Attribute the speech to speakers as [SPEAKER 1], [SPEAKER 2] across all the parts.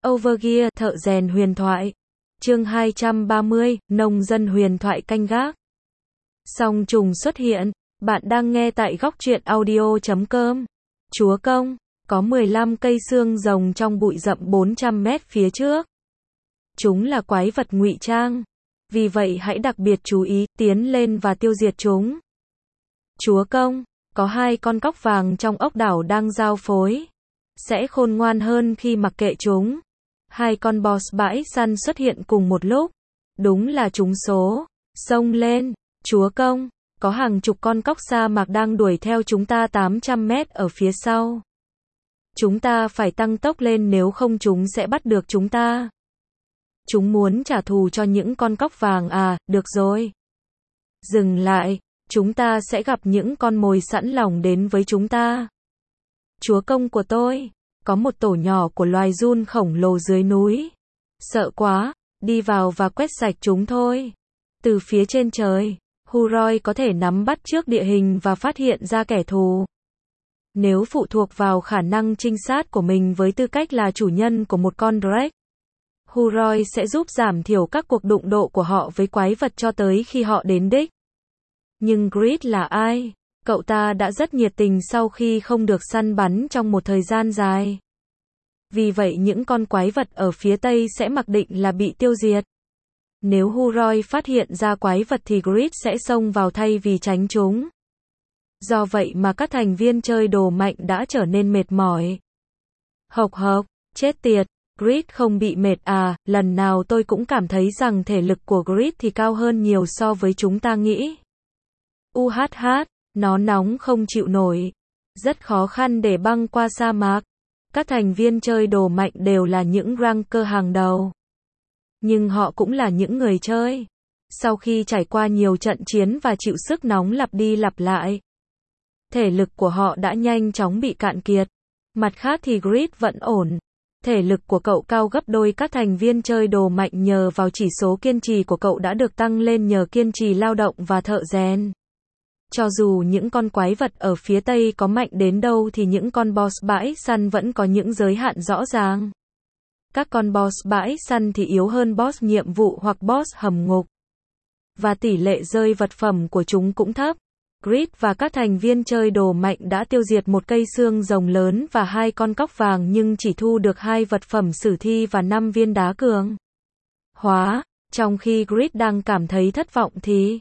[SPEAKER 1] Overgear, thợ rèn huyền thoại. Chương 230, nông dân huyền thoại canh gác. Song trùng xuất hiện, bạn đang nghe tại góc truyện audio.com. Chúa công, có 15 cây xương rồng trong bụi rậm 400 mét phía trước. Chúng là quái vật ngụy trang. Vì vậy hãy đặc biệt chú ý, tiến lên và tiêu diệt chúng. Chúa công, có 2 con cóc vàng trong ốc đảo đang giao phối. Sẽ khôn ngoan hơn khi mặc kệ chúng. 2 con boss bãi săn xuất hiện cùng một lúc. Đúng là trúng số. Xông lên, chúa công, có hàng chục con cóc sa mạc đang đuổi theo chúng ta 800 mét ở phía sau. Chúng ta phải tăng tốc lên nếu không chúng sẽ bắt được chúng ta. Chúng muốn trả thù cho những con cóc vàng à, được rồi. Dừng lại, chúng ta sẽ gặp những con mồi sẵn lòng đến với chúng ta. Chúa công của tôi, có một tổ nhỏ của loài giun khổng lồ dưới núi. Sợ quá, đi vào và quét sạch chúng thôi. Từ phía trên trời, Huroi có thể nắm bắt trước địa hình và phát hiện ra kẻ thù. Nếu phụ thuộc vào khả năng trinh sát của mình với tư cách là chủ nhân của một con Drake, Huroi sẽ giúp giảm thiểu các cuộc đụng độ của họ với quái vật cho tới khi họ đến đích. Nhưng Grid là ai? Cậu ta đã rất nhiệt tình sau khi không được săn bắn trong một thời gian dài. Vì vậy những con quái vật ở phía tây sẽ mặc định là bị tiêu diệt. Nếu Huroi phát hiện ra quái vật thì Grid sẽ xông vào thay vì tránh chúng. Do vậy mà các thành viên chơi đồ mạnh đã trở nên mệt mỏi. Hộc hộc, chết tiệt, Grid không bị mệt à, lần nào tôi cũng cảm thấy rằng thể lực của Grid thì cao hơn nhiều so với chúng ta nghĩ. Nó nóng không chịu nổi. Rất khó khăn để băng qua sa mạc. Các thành viên chơi đồ mạnh đều là những ranker hàng đầu. Nhưng họ cũng là những người chơi. Sau khi trải qua nhiều trận chiến và chịu sức nóng lặp đi lặp lại, thể lực của họ đã nhanh chóng bị cạn kiệt. Mặt khác thì Grid vẫn ổn. Thể lực của cậu cao gấp đôi các thành viên chơi đồ mạnh nhờ vào chỉ số kiên trì của cậu đã được tăng lên nhờ kiên trì lao động và thợ rèn. Cho dù những con quái vật ở phía tây có mạnh đến đâu thì những con boss bãi săn vẫn có những giới hạn rõ ràng. Các con boss bãi săn thì yếu hơn boss nhiệm vụ hoặc boss hầm ngục. Và tỷ lệ rơi vật phẩm của chúng cũng thấp. Grid và các thành viên chơi đồ mạnh đã tiêu diệt một cây xương rồng lớn và 2 con cóc vàng nhưng chỉ thu được 2 vật phẩm sử thi và 5 viên đá cường hóa. Trong khi Grid đang cảm thấy thất vọng thì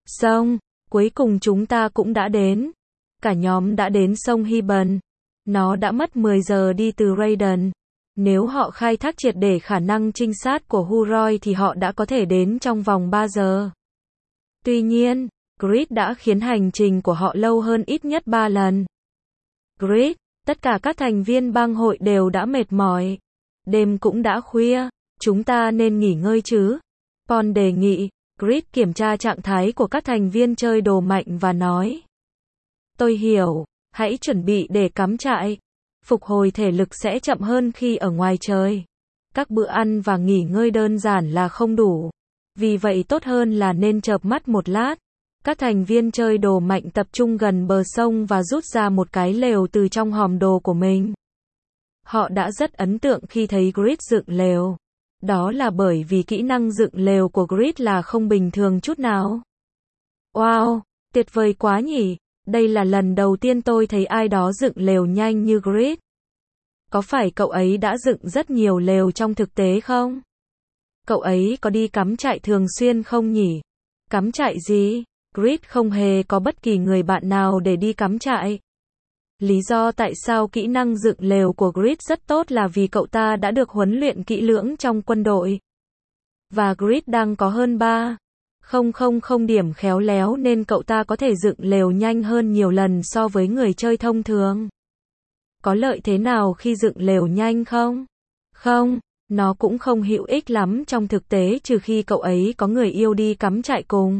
[SPEAKER 1] cuối cùng chúng ta cũng đã đến. Cả nhóm đã đến sông Hiban. Nó đã mất 10 giờ đi từ Raiden. Nếu họ khai thác triệt để khả năng trinh sát của Huroi thì họ đã có thể đến trong vòng 3 giờ. Tuy nhiên, Grid đã khiến hành trình của họ lâu hơn ít nhất 3 lần. Grid, tất cả các thành viên bang hội đều đã mệt mỏi. Đêm cũng đã khuya, chúng ta nên nghỉ ngơi chứ? Pon đề nghị. Grid kiểm tra trạng thái của các thành viên chơi đồ mạnh và nói. Tôi hiểu, hãy chuẩn bị để cắm trại. Phục hồi thể lực sẽ chậm hơn khi ở ngoài trời. Các bữa ăn và nghỉ ngơi đơn giản là không đủ. Vì vậy tốt hơn là nên chợp mắt một lát. Các thành viên chơi đồ mạnh tập trung gần bờ sông và rút ra một cái lều từ trong hòm đồ của mình. Họ đã rất ấn tượng khi thấy Grid dựng lều. Đó là bởi vì kỹ năng dựng lều của Grid là không bình thường chút nào. Wow, tuyệt vời quá nhỉ. Đây là lần đầu tiên tôi thấy ai đó dựng lều nhanh như Grid. Có phải cậu ấy đã dựng rất nhiều lều trong thực tế không? Cậu ấy có đi cắm trại thường xuyên không nhỉ? Cắm trại gì? Grid không hề có bất kỳ người bạn nào để đi cắm trại. Lý do tại sao kỹ năng dựng lều của Grid rất tốt là vì cậu ta đã được huấn luyện kỹ lưỡng trong quân đội. Và Grid đang có hơn 3,000 điểm khéo léo nên cậu ta có thể dựng lều nhanh hơn nhiều lần so với người chơi thông thường. Có lợi thế nào khi dựng lều nhanh không? Không, nó cũng không hữu ích lắm trong thực tế trừ khi cậu ấy có người yêu đi cắm trại cùng.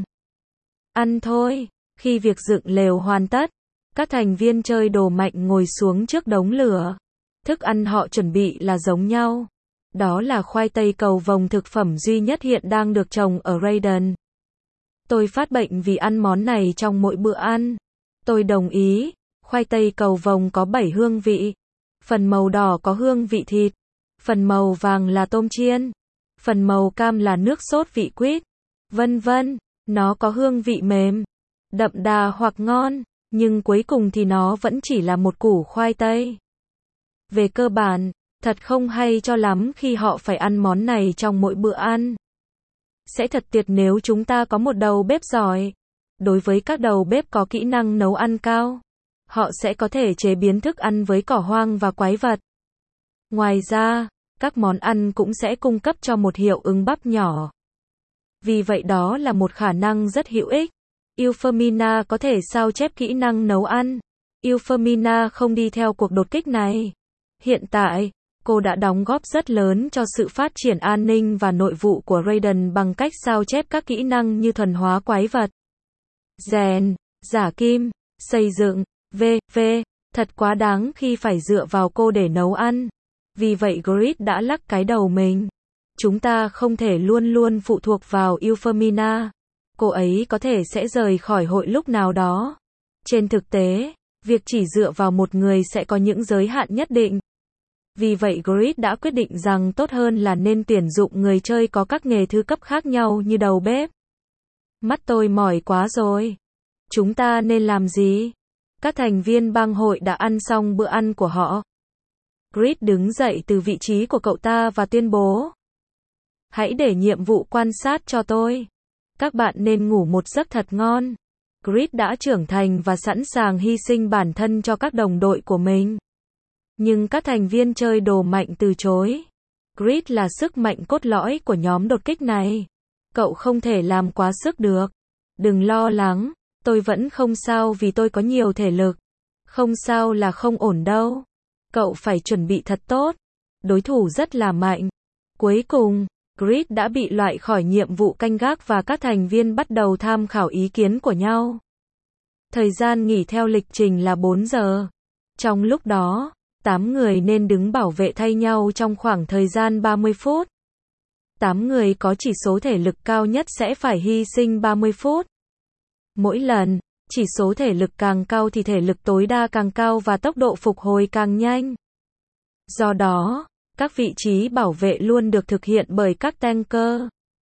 [SPEAKER 1] Ăn thôi, khi việc dựng lều hoàn tất, các thành viên chơi đồ mạnh ngồi xuống trước đống lửa. Thức ăn họ chuẩn bị là giống nhau. Đó là khoai tây cầu vồng, thực phẩm duy nhất hiện đang được trồng ở Raiden. Tôi phát bệnh vì ăn món này trong mỗi bữa ăn. Tôi đồng ý. Khoai tây cầu vồng có 7 hương vị. Phần màu đỏ có hương vị thịt. phần màu vàng là tôm chiên, phần màu cam là nước sốt vị quýt, vân vân. Nó có hương vị mềm, đậm đà hoặc ngon, nhưng cuối cùng thì nó vẫn chỉ là một củ khoai tây. Về cơ bản, thật không hay cho lắm khi họ phải ăn món này trong mỗi bữa ăn. Sẽ thật tuyệt nếu chúng ta có một đầu bếp giỏi. Đối với các đầu bếp có kỹ năng nấu ăn cao, họ sẽ có thể chế biến thức ăn với cỏ hoang và quái vật. Ngoài ra, các món ăn cũng sẽ cung cấp cho một hiệu ứng bắp nhỏ. Vì vậy đó là một khả năng rất hữu ích. Euphemina có thể sao chép kỹ năng nấu ăn. Euphemina không đi theo cuộc đột kích này. Hiện tại, cô đã đóng góp rất lớn cho sự phát triển an ninh và nội vụ của Raiden bằng cách sao chép các kỹ năng như thuần hóa quái vật, rèn, giả kim, xây dựng, v.v. Thật quá đáng khi phải dựa vào cô để nấu ăn. Vì vậy Grid đã lắc cái đầu mình. Chúng ta không thể luôn luôn phụ thuộc vào Euphemina. Cô ấy có thể sẽ rời khỏi hội lúc nào đó. Trên thực tế, việc chỉ dựa vào một người sẽ có những giới hạn nhất định. Vì vậy Grid đã quyết định rằng tốt hơn là nên tuyển dụng người chơi có các nghề thứ cấp khác nhau như đầu bếp. Mắt tôi mỏi quá rồi. Chúng ta nên làm gì? Các thành viên bang hội đã ăn xong bữa ăn của họ. Grid đứng dậy từ vị trí của cậu ta và tuyên bố. Hãy để nhiệm vụ quan sát cho tôi. Các bạn nên ngủ một giấc thật ngon. Grid đã trưởng thành và sẵn sàng hy sinh bản thân cho các đồng đội của mình. Nhưng các thành viên chơi đồ mạnh từ chối. Grid là sức mạnh cốt lõi của nhóm đột kích này. Cậu không thể làm quá sức được. Đừng lo lắng, tôi vẫn không sao vì tôi có nhiều thể lực. Không sao là không ổn đâu. Cậu phải chuẩn bị thật tốt. Đối thủ rất là mạnh. Cuối cùng, Grid đã bị loại khỏi nhiệm vụ canh gác và các thành viên bắt đầu tham khảo ý kiến của nhau. Thời gian nghỉ theo lịch trình là 4 giờ. Trong lúc đó, 8 người nên đứng bảo vệ thay nhau trong khoảng thời gian 30 phút. 8 người có chỉ số thể lực cao nhất sẽ phải hy sinh 30 phút. Mỗi lần, chỉ số thể lực càng cao thì thể lực tối đa càng cao và tốc độ phục hồi càng nhanh. Do đó, các vị trí bảo vệ luôn được thực hiện bởi các tanker.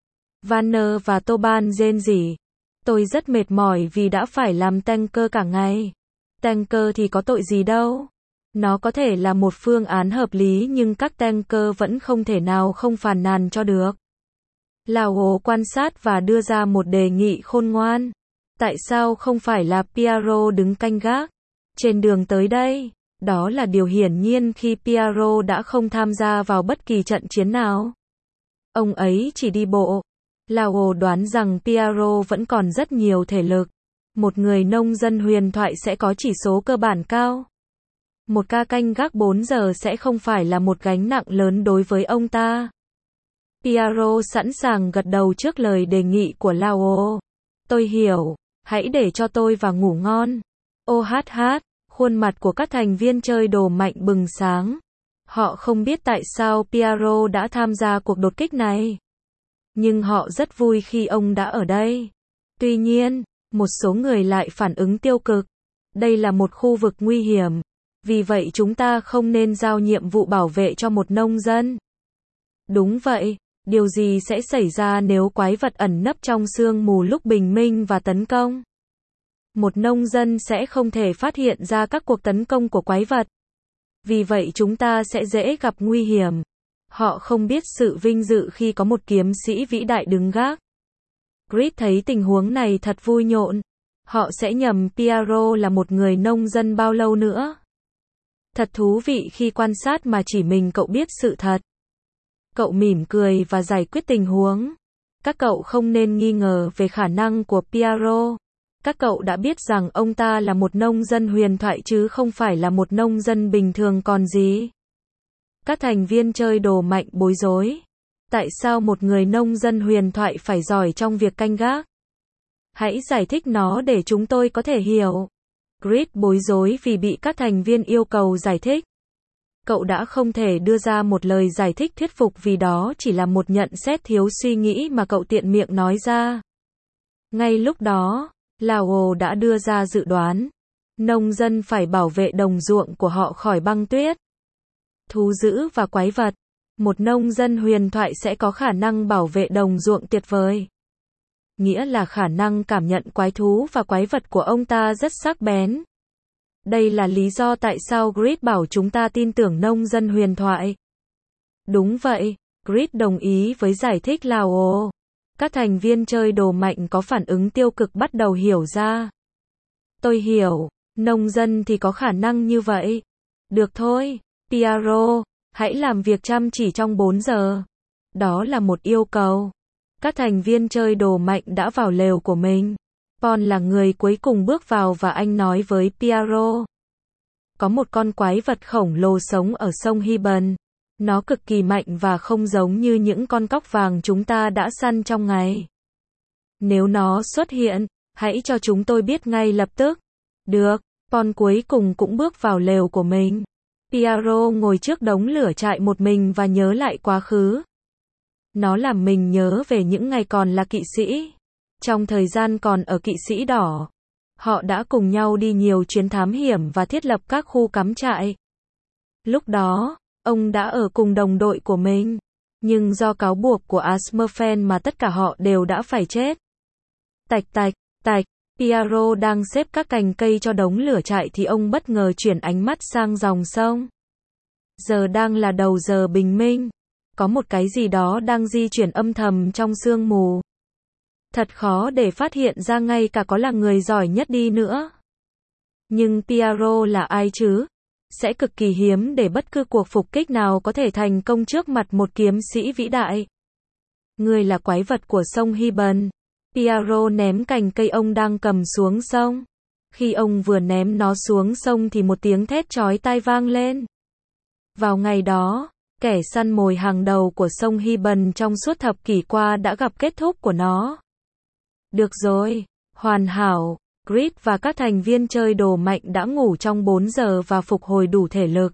[SPEAKER 1] Vanner và Toban rên rỉ. Tôi rất mệt mỏi vì đã phải làm tanker cả ngày. Tanker thì có tội gì đâu. Nó có thể là một phương án hợp lý nhưng các tanker vẫn không thể nào không phàn nàn cho được. Lao quan sát và đưa ra một đề nghị khôn ngoan. Tại sao không phải là Piero đứng canh gác? Trên đường tới đây, đó là điều hiển nhiên khi Piero đã không tham gia vào bất kỳ trận chiến nào. Ông ấy chỉ đi bộ. Lao đoán rằng Piero vẫn còn rất nhiều thể lực. Một người nông dân huyền thoại sẽ có chỉ số cơ bản cao. Một ca canh gác 4 giờ sẽ không phải là một gánh nặng lớn đối với ông ta. Piero sẵn sàng gật đầu trước lời đề nghị của Lao. Tôi hiểu, hãy để cho tôi vào ngủ ngon. Khuôn mặt của các thành viên chơi đồ mạnh bừng sáng. Họ không biết tại sao Piero đã tham gia cuộc đột kích này. Nhưng họ rất vui khi ông đã ở đây. Tuy nhiên, một số người lại phản ứng tiêu cực. Đây là một khu vực nguy hiểm. Vì vậy chúng ta không nên giao nhiệm vụ bảo vệ cho một nông dân. Đúng vậy, điều gì sẽ xảy ra nếu quái vật ẩn nấp trong sương mù lúc bình minh và tấn công? Một nông dân sẽ không thể phát hiện ra các cuộc tấn công của quái vật. Vì vậy chúng ta sẽ dễ gặp nguy hiểm. Họ không biết sự vinh dự khi có một kiếm sĩ vĩ đại đứng gác. Grid thấy tình huống này thật vui nhộn. Họ sẽ nhầm Piero là một người nông dân bao lâu nữa? Thật thú vị khi quan sát mà chỉ mình cậu biết sự thật. Cậu mỉm cười và giải quyết tình huống. Các cậu không nên nghi ngờ về khả năng của Piero. Các cậu đã biết rằng ông ta là một nông dân huyền thoại chứ không phải là một nông dân bình thường còn gì. Các thành viên chơi đồ mạnh bối rối. Tại sao một người nông dân huyền thoại phải giỏi trong việc canh gác? Hãy giải thích nó để chúng tôi có thể hiểu. Grid bối rối vì bị các thành viên yêu cầu giải thích. Cậu đã không thể đưa ra một lời giải thích thuyết phục vì đó chỉ là một nhận xét thiếu suy nghĩ mà cậu tiện miệng nói ra. Ngay lúc đó, Lao đã đưa ra dự đoán. Nông dân phải bảo vệ đồng ruộng của họ khỏi băng tuyết, thú dữ và quái vật. Một nông dân huyền thoại sẽ có khả năng bảo vệ đồng ruộng tuyệt vời. Nghĩa là khả năng cảm nhận quái thú và quái vật của ông ta rất sắc bén. Đây là lý do tại sao Grid bảo chúng ta tin tưởng nông dân huyền thoại. Đúng vậy, Grid đồng ý với giải thích Lao. Các thành viên chơi đồ mạnh có phản ứng tiêu cực bắt đầu hiểu ra. Tôi hiểu, nông dân thì có khả năng như vậy. Được thôi, Piero, hãy làm việc chăm chỉ trong 4 giờ. Đó là một yêu cầu. Các thành viên chơi đồ mạnh đã vào lều của mình. Paul là người cuối cùng bước vào và anh nói với Piero. Có một con quái vật khổng lồ sống ở sông Hiban. Nó cực kỳ mạnh và không giống như những con cóc vàng chúng ta đã săn trong ngày. Nếu nó xuất hiện, hãy cho chúng tôi biết ngay lập tức. Được, Paul cuối cùng cũng bước vào lều của mình. Piero ngồi trước đống lửa trại một mình và nhớ lại quá khứ. Nó làm mình nhớ về những ngày còn là kỵ sĩ. Trong thời gian còn ở kỵ sĩ đỏ, họ đã cùng nhau đi nhiều chuyến thám hiểm và thiết lập các khu cắm trại. Lúc đó, ông đã ở cùng đồng đội của mình, nhưng do cáo buộc của Asmerfen mà tất cả họ đều đã phải chết. Tạch tạch, tạch, Piero đang xếp các cành cây cho đống lửa trại thì ông bất ngờ chuyển ánh mắt sang dòng sông. Giờ đang là đầu giờ bình minh. Có một cái gì đó đang di chuyển âm thầm trong sương mù. Thật khó để phát hiện ra ngay cả có là người giỏi nhất đi nữa. Nhưng Piero là ai chứ? Sẽ cực kỳ hiếm để bất cứ cuộc phục kích nào có thể thành công trước mặt một kiếm sĩ vĩ đại. Người là quái vật của sông Hiban. Piero ném cành cây ông đang cầm xuống sông. Khi ông vừa ném nó xuống sông thì một tiếng thét chói tai vang lên. Vào ngày đó, kẻ săn mồi hàng đầu của sông Hiban trong suốt thập kỷ qua đã gặp kết thúc của nó. Được rồi, hoàn hảo, Grid và các thành viên chơi đồ mạnh đã ngủ trong 4 giờ và phục hồi đủ thể lực.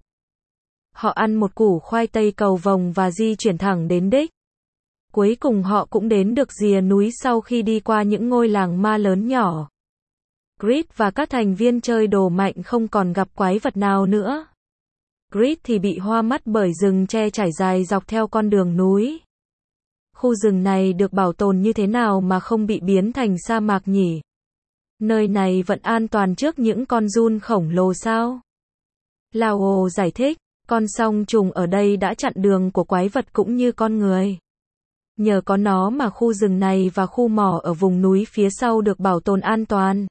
[SPEAKER 1] Họ ăn một củ khoai tây cầu vồng và di chuyển thẳng đến đích. Cuối cùng họ cũng đến được rìa núi sau khi đi qua những ngôi làng ma lớn nhỏ. Grid và các thành viên chơi đồ mạnh không còn gặp quái vật nào nữa. Grid thì bị hoa mắt bởi rừng tre trải dài dọc theo con đường núi. Khu rừng này được bảo tồn như thế nào mà không bị biến thành sa mạc nhỉ? Nơi này vẫn an toàn trước những con giun khổng lồ sao? Lao giải thích, con song trùng ở đây đã chặn đường của quái vật cũng như con người. Nhờ có nó mà khu rừng này và khu mỏ ở vùng núi phía sau được bảo tồn an toàn.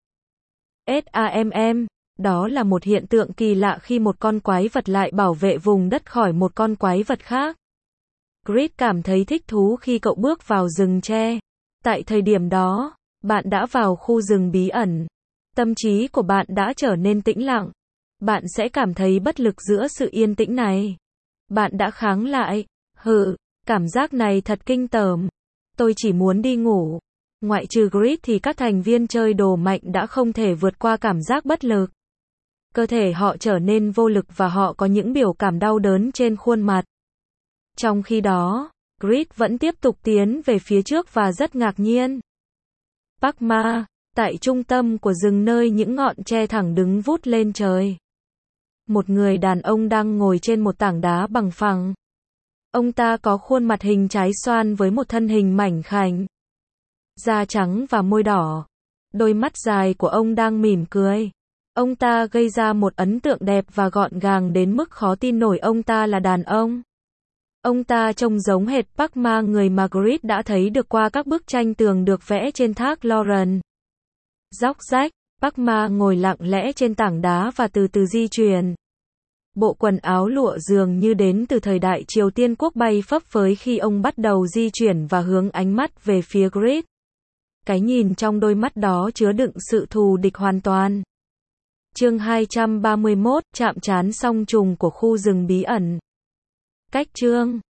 [SPEAKER 1] SAMM, đó là một hiện tượng kỳ lạ khi một con quái vật lại bảo vệ vùng đất khỏi một con quái vật khác. Grid cảm thấy thích thú khi cậu bước vào rừng tre. Tại thời điểm đó, bạn đã vào khu rừng bí ẩn. Tâm trí của bạn đã trở nên tĩnh lặng. Bạn sẽ cảm thấy bất lực giữa sự yên tĩnh này. Bạn đã kháng lại. Cảm giác này thật kinh tởm. Tôi chỉ muốn đi ngủ. Ngoại trừ Grid thì các thành viên chơi đồ mạnh đã không thể vượt qua cảm giác bất lực. Cơ thể họ trở nên vô lực và họ có những biểu cảm đau đớn trên khuôn mặt. Trong khi đó, Grid vẫn tiếp tục tiến về phía trước và rất ngạc nhiên. Parkma, tại trung tâm của rừng nơi những ngọn tre thẳng đứng vút lên trời. Một người đàn ông đang ngồi trên một tảng đá bằng phẳng. Ông ta có khuôn mặt hình trái xoan với một thân hình mảnh khảnh. Da trắng và môi đỏ. Đôi mắt dài của ông đang mỉm cười. Ông ta gây ra một ấn tượng đẹp và gọn gàng đến mức khó tin nổi ông ta là đàn ông. Ông ta trông giống hệt Parkma người mà Grid đã thấy được qua các bức tranh tường được vẽ trên thác Lauren. Róc rách, Parkma ngồi lặng lẽ trên tảng đá và từ từ di chuyển. Bộ quần áo lụa dường như đến từ thời đại Triều Tiên quốc bay phấp phới khi ông bắt đầu di chuyển và hướng ánh mắt về phía Grid. Cái nhìn trong đôi mắt đó chứa đựng sự thù địch hoàn toàn. Chương 231, chạm trán song trùng của khu rừng bí ẩn. Cách chương